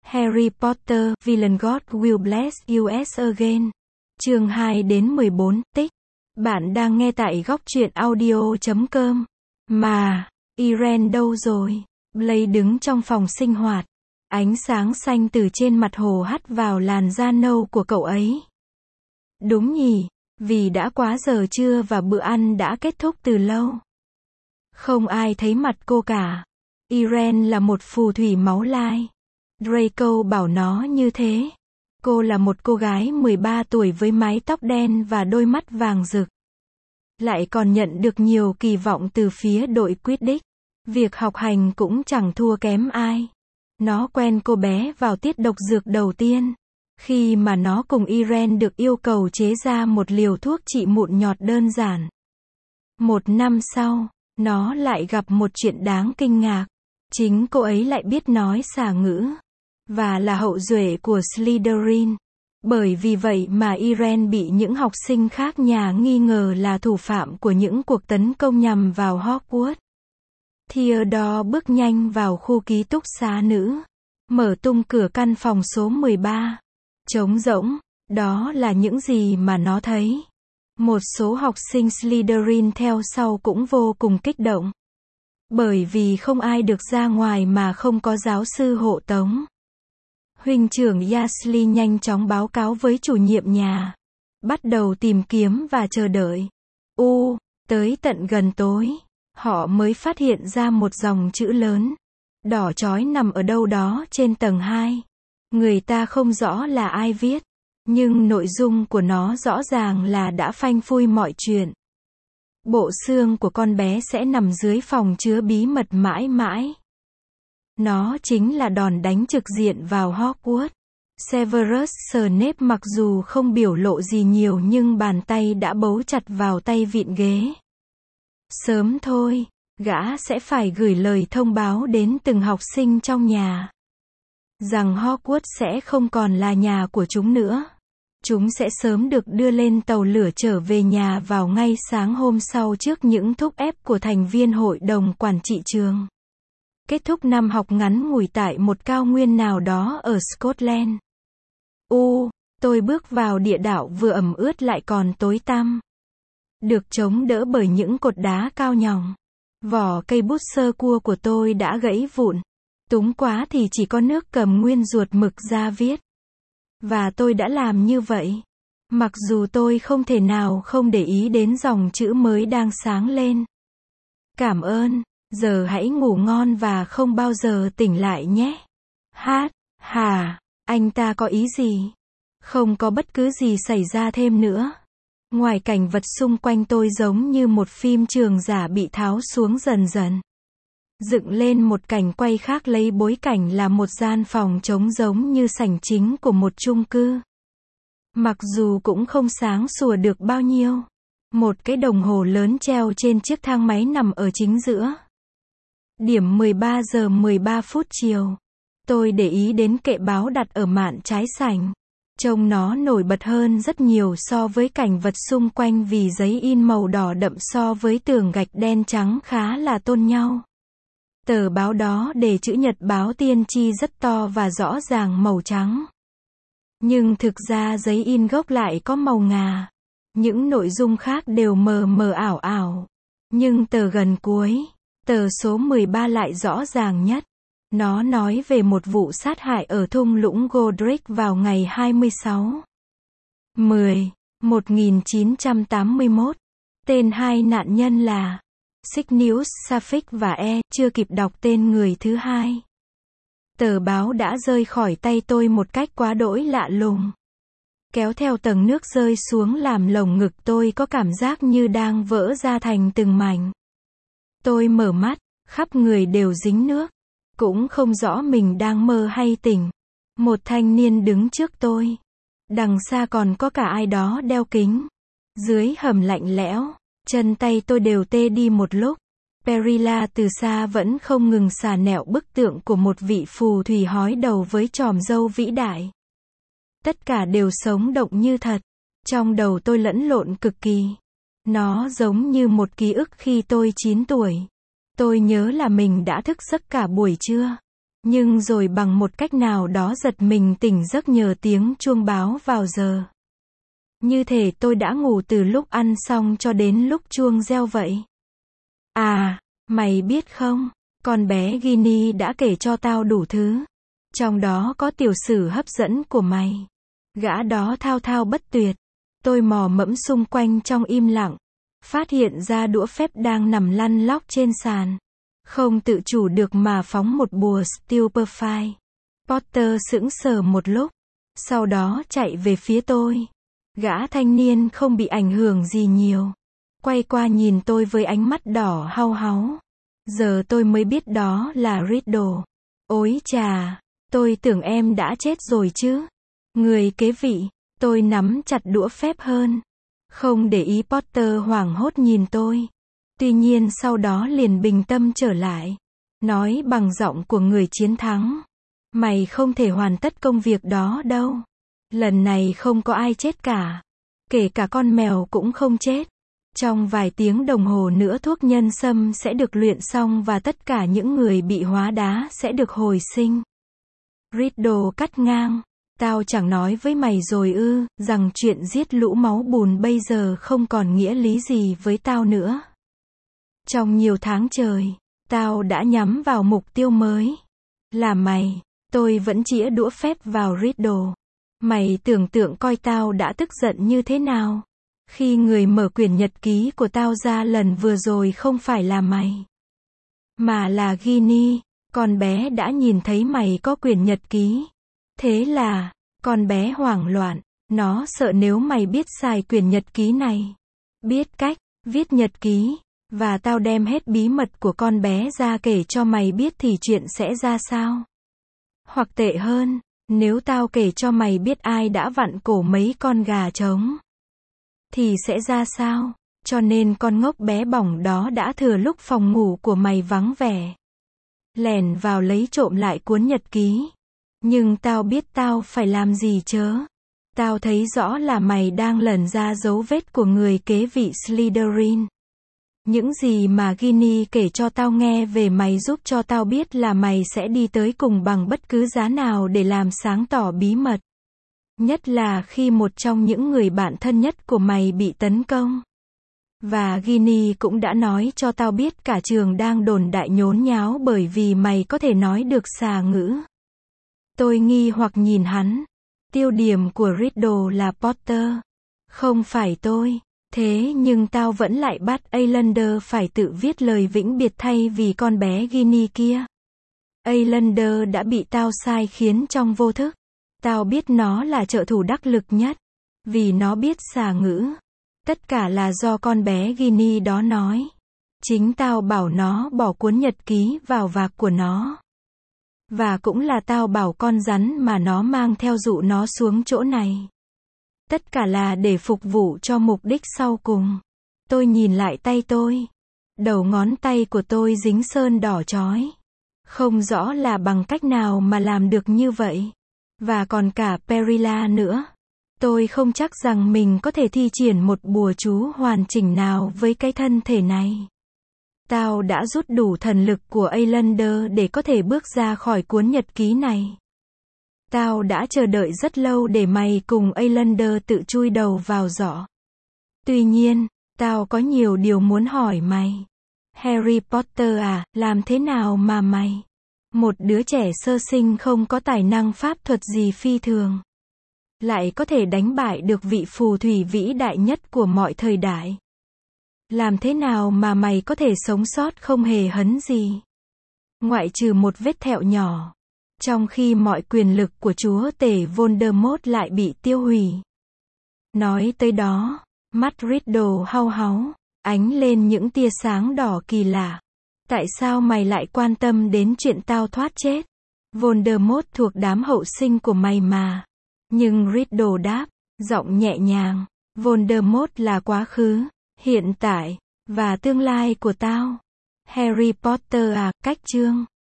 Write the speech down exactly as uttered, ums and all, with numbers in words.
Harry Potter, Villain God Will Bless You Again. Chương hai đến mười bốn, tích. Bạn đang nghe tại góc truyện audio chấm com. Mà, Irene đâu rồi? Blake đứng trong phòng sinh hoạt. Ánh sáng xanh từ trên mặt hồ hắt vào làn da nâu của cậu ấy. Đúng nhỉ, vì đã quá giờ trưa và bữa ăn đã kết thúc từ lâu. Không ai thấy mặt cô cả. Irene là một phù thủy máu lai. Draco bảo nó như thế. Cô là một cô gái mười ba tuổi với mái tóc đen và đôi mắt vàng rực. Lại còn nhận được nhiều kỳ vọng từ phía đội Quidditch. Việc học hành cũng chẳng thua kém ai. Nó quen cô bé vào tiết độc dược đầu tiên. Khi mà nó cùng Irene được yêu cầu chế ra một liều thuốc trị mụn nhọt đơn giản. Một năm sau, nó lại gặp một chuyện đáng kinh ngạc. Chính cô ấy lại biết nói xà ngữ. Và là hậu duệ của Slytherin. Bởi vì vậy mà Irene bị những học sinh khác nhà nghi ngờ là thủ phạm của những cuộc tấn công nhằm vào Hogwarts. Theodore bước nhanh vào khu ký túc xá nữ. Mở tung cửa căn phòng số mười ba. Trống rỗng. Đó là những gì mà nó thấy. Một số học sinh Slytherin theo sau cũng vô cùng kích động. Bởi vì không ai được ra ngoài mà không có giáo sư hộ tống. Huynh trưởng Weasley nhanh chóng báo cáo với chủ nhiệm nhà. Bắt đầu tìm kiếm và chờ đợi. U, tới tận gần tối, họ mới phát hiện ra một dòng chữ lớn. Đỏ chói nằm ở đâu đó trên tầng hai. Người ta không rõ là ai viết. Nhưng nội dung của nó rõ ràng là đã phanh phui mọi chuyện. Bộ xương của con bé sẽ nằm dưới phòng chứa bí mật mãi mãi. Nó chính là đòn đánh trực diện vào Hogwarts. Severus Snape mặc dù không biểu lộ gì nhiều nhưng bàn tay đã bấu chặt vào tay vịn ghế. Sớm thôi, gã sẽ phải gửi lời thông báo đến từng học sinh trong nhà. Rằng Hogwarts sẽ không còn là nhà của chúng nữa. Chúng sẽ sớm được đưa lên tàu lửa trở về nhà vào ngay sáng hôm sau trước những thúc ép của thành viên hội đồng quản trị trường. Kết thúc năm học ngắn ngủi tại một cao nguyên nào đó ở Scotland. U, tôi bước vào địa đạo vừa ẩm ướt lại còn tối tăm. Được chống đỡ bởi những cột đá cao nhòng. Vỏ cây bút sơ cua của tôi đã gãy vụn. Túng quá thì chỉ có nước cầm nguyên ruột mực ra viết. Và tôi đã làm như vậy. Mặc dù tôi không thể nào không để ý đến dòng chữ mới đang sáng lên. Cảm ơn. Giờ hãy ngủ ngon và không bao giờ tỉnh lại nhé. Hát, hà, anh ta có ý gì? Không có bất cứ gì xảy ra thêm nữa. Ngoài cảnh vật xung quanh tôi giống như một phim trường giả bị tháo xuống dần dần. Dựng lên một cảnh quay khác lấy bối cảnh là một gian phòng trống giống như sảnh chính của một chung cư. Mặc dù cũng không sáng sủa được bao nhiêu. Một cái đồng hồ lớn treo trên chiếc thang máy nằm ở chính giữa. Điểm mười ba giờ mười ba phút chiều. Tôi để ý đến kệ báo đặt ở mạn trái sảnh. Trông nó nổi bật hơn rất nhiều so với cảnh vật xung quanh vì giấy in màu đỏ đậm so với tường gạch đen trắng khá là tôn nhau. Tờ báo đó để chữ nhật báo tiên tri rất to và rõ ràng màu trắng. Nhưng thực ra giấy in gốc lại có màu ngà. Những nội dung khác đều mờ mờ ảo ảo. Nhưng tờ gần cuối, tờ số mười ba lại rõ ràng nhất. Nó nói về một vụ sát hại ở thung lũng Godric vào ngày hai mươi sáu mười một nghìn chín trăm tám mươi mốt. Tên hai nạn nhân là Sirius Saffic và E. Chưa kịp đọc tên người thứ hai. Tờ báo đã rơi khỏi tay tôi một cách quá đỗi lạ lùng. Kéo theo tầng nước rơi xuống làm lồng ngực tôi có cảm giác như đang vỡ ra thành từng mảnh. Tôi mở mắt, khắp người đều dính nước. Cũng không rõ mình đang mơ hay tỉnh. Một thanh niên đứng trước tôi. Đằng xa còn có cả ai đó đeo kính. Dưới hầm lạnh lẽo, chân tay tôi đều tê đi một lúc. Perilla từ xa vẫn không ngừng xà nẹo bức tượng của một vị phù thủy hói đầu với chòm râu vĩ đại. Tất cả đều sống động như thật. Trong đầu tôi lẫn lộn cực kỳ. Nó giống như một ký ức khi tôi chín tuổi. Tôi nhớ là mình đã thức giấc cả buổi trưa. Nhưng rồi bằng một cách nào đó giật mình tỉnh giấc nhờ tiếng chuông báo vào giờ. Như thể tôi đã ngủ từ lúc ăn xong cho đến lúc chuông reo vậy. À, mày biết không, con bé Ginny đã kể cho tao đủ thứ. Trong đó có tiểu sử hấp dẫn của mày. Gã đó thao thao bất tuyệt. Tôi mò mẫm xung quanh trong im lặng. Phát hiện ra đũa phép đang nằm lăn lóc trên sàn. Không tự chủ được mà phóng một bùa Stupefy. Potter sững sờ một lúc. Sau đó chạy về phía tôi. Gã thanh niên không bị ảnh hưởng gì nhiều. Quay qua nhìn tôi với ánh mắt đỏ hau háu. Giờ tôi mới biết đó là Riddle. Ôi chà, tôi tưởng em đã chết rồi chứ. Người kế vị, tôi nắm chặt đũa phép hơn. Không để ý Potter hoảng hốt nhìn tôi. Tuy nhiên sau đó liền bình tâm trở lại. Nói bằng giọng của người chiến thắng. Mày không thể hoàn tất công việc đó đâu. Lần này không có ai chết cả. Kể cả con mèo cũng không chết. Trong vài tiếng đồng hồ nữa thuốc nhân sâm sẽ được luyện xong và tất cả những người bị hóa đá sẽ được hồi sinh. Riddle cắt ngang. Tao chẳng nói với mày rồi ư, rằng chuyện giết lũ máu bùn bây giờ không còn nghĩa lý gì với tao nữa. Trong nhiều tháng trời, tao đã nhắm vào mục tiêu mới. Là mày. Tôi vẫn chĩa đũa phép vào Riddle. Mày tưởng tượng coi tao đã tức giận như thế nào. Khi người mở quyển nhật ký của tao ra lần vừa rồi không phải là mày. Mà là Ginny. Con bé đã nhìn thấy mày có quyển nhật ký. Thế là, con bé hoảng loạn. Nó sợ nếu mày biết xài quyển nhật ký này. Biết cách viết nhật ký. Và tao đem hết bí mật của con bé ra kể cho mày biết thì chuyện sẽ ra sao. Hoặc tệ hơn, nếu tao kể cho mày biết ai đã vặn cổ mấy con gà trống. Thì sẽ ra sao? Cho nên con ngốc bé bỏng đó đã thừa lúc phòng ngủ của mày vắng vẻ. Lẻn vào lấy trộm lại cuốn nhật ký. Nhưng tao biết tao phải làm gì chớ. Tao thấy rõ là mày đang lần ra dấu vết của người kế vị Slytherin. Những gì mà Ginny kể cho tao nghe về mày giúp cho tao biết là mày sẽ đi tới cùng bằng bất cứ giá nào để làm sáng tỏ bí mật. Nhất là khi một trong những người bạn thân nhất của mày bị tấn công. Và Ginny cũng đã nói cho tao biết cả trường đang đồn đại nhốn nháo bởi vì mày có thể nói được xà ngữ. Tôi nghi hoặc nhìn hắn. Tiêu điểm của Riddle là Potter. Không phải tôi. Thế nhưng tao vẫn lại bắt Ailander phải tự viết lời vĩnh biệt thay vì con bé Ginny kia. Ailander đã bị tao sai khiến trong vô thức. Tao biết nó là trợ thủ đắc lực nhất. Vì nó biết xà ngữ. Tất cả là do con bé Ginny đó nói. Chính tao bảo nó bỏ cuốn nhật ký vào vạc của nó. Và cũng là tao bảo con rắn mà nó mang theo dụ nó xuống chỗ này. Tất cả là để phục vụ cho mục đích sau cùng. Tôi nhìn lại tay tôi. Đầu ngón tay của tôi dính sơn đỏ chói. Không rõ là bằng cách nào mà làm được như vậy. Và còn cả Perilla nữa. Tôi không chắc rằng mình có thể thi triển một bùa chú hoàn chỉnh nào với cái thân thể này. Tao đã rút đủ thần lực của Ailander để có thể bước ra khỏi cuốn nhật ký này. Tao đã chờ đợi rất lâu để mày cùng Ailander tự chui đầu vào giỏ. Tuy nhiên, tao có nhiều điều muốn hỏi mày. Harry Potter à, làm thế nào mà mày, một đứa trẻ sơ sinh không có tài năng pháp thuật gì phi thường, lại có thể đánh bại được vị phù thủy vĩ đại nhất của mọi thời đại? Làm thế nào mà mày có thể sống sót không hề hấn gì? Ngoại trừ một vết thẹo nhỏ. Trong khi mọi quyền lực của chúa tể Voldemort lại bị tiêu hủy. Nói tới đó, mắt Riddle hau háu, ánh lên những tia sáng đỏ kỳ lạ. Tại sao mày lại quan tâm đến chuyện tao thoát chết? Voldemort thuộc đám hậu sinh của mày mà. Nhưng Riddle đáp, giọng nhẹ nhàng, Voldemort là quá khứ, hiện tại, và tương lai của tao. Harry Potter à, cách chương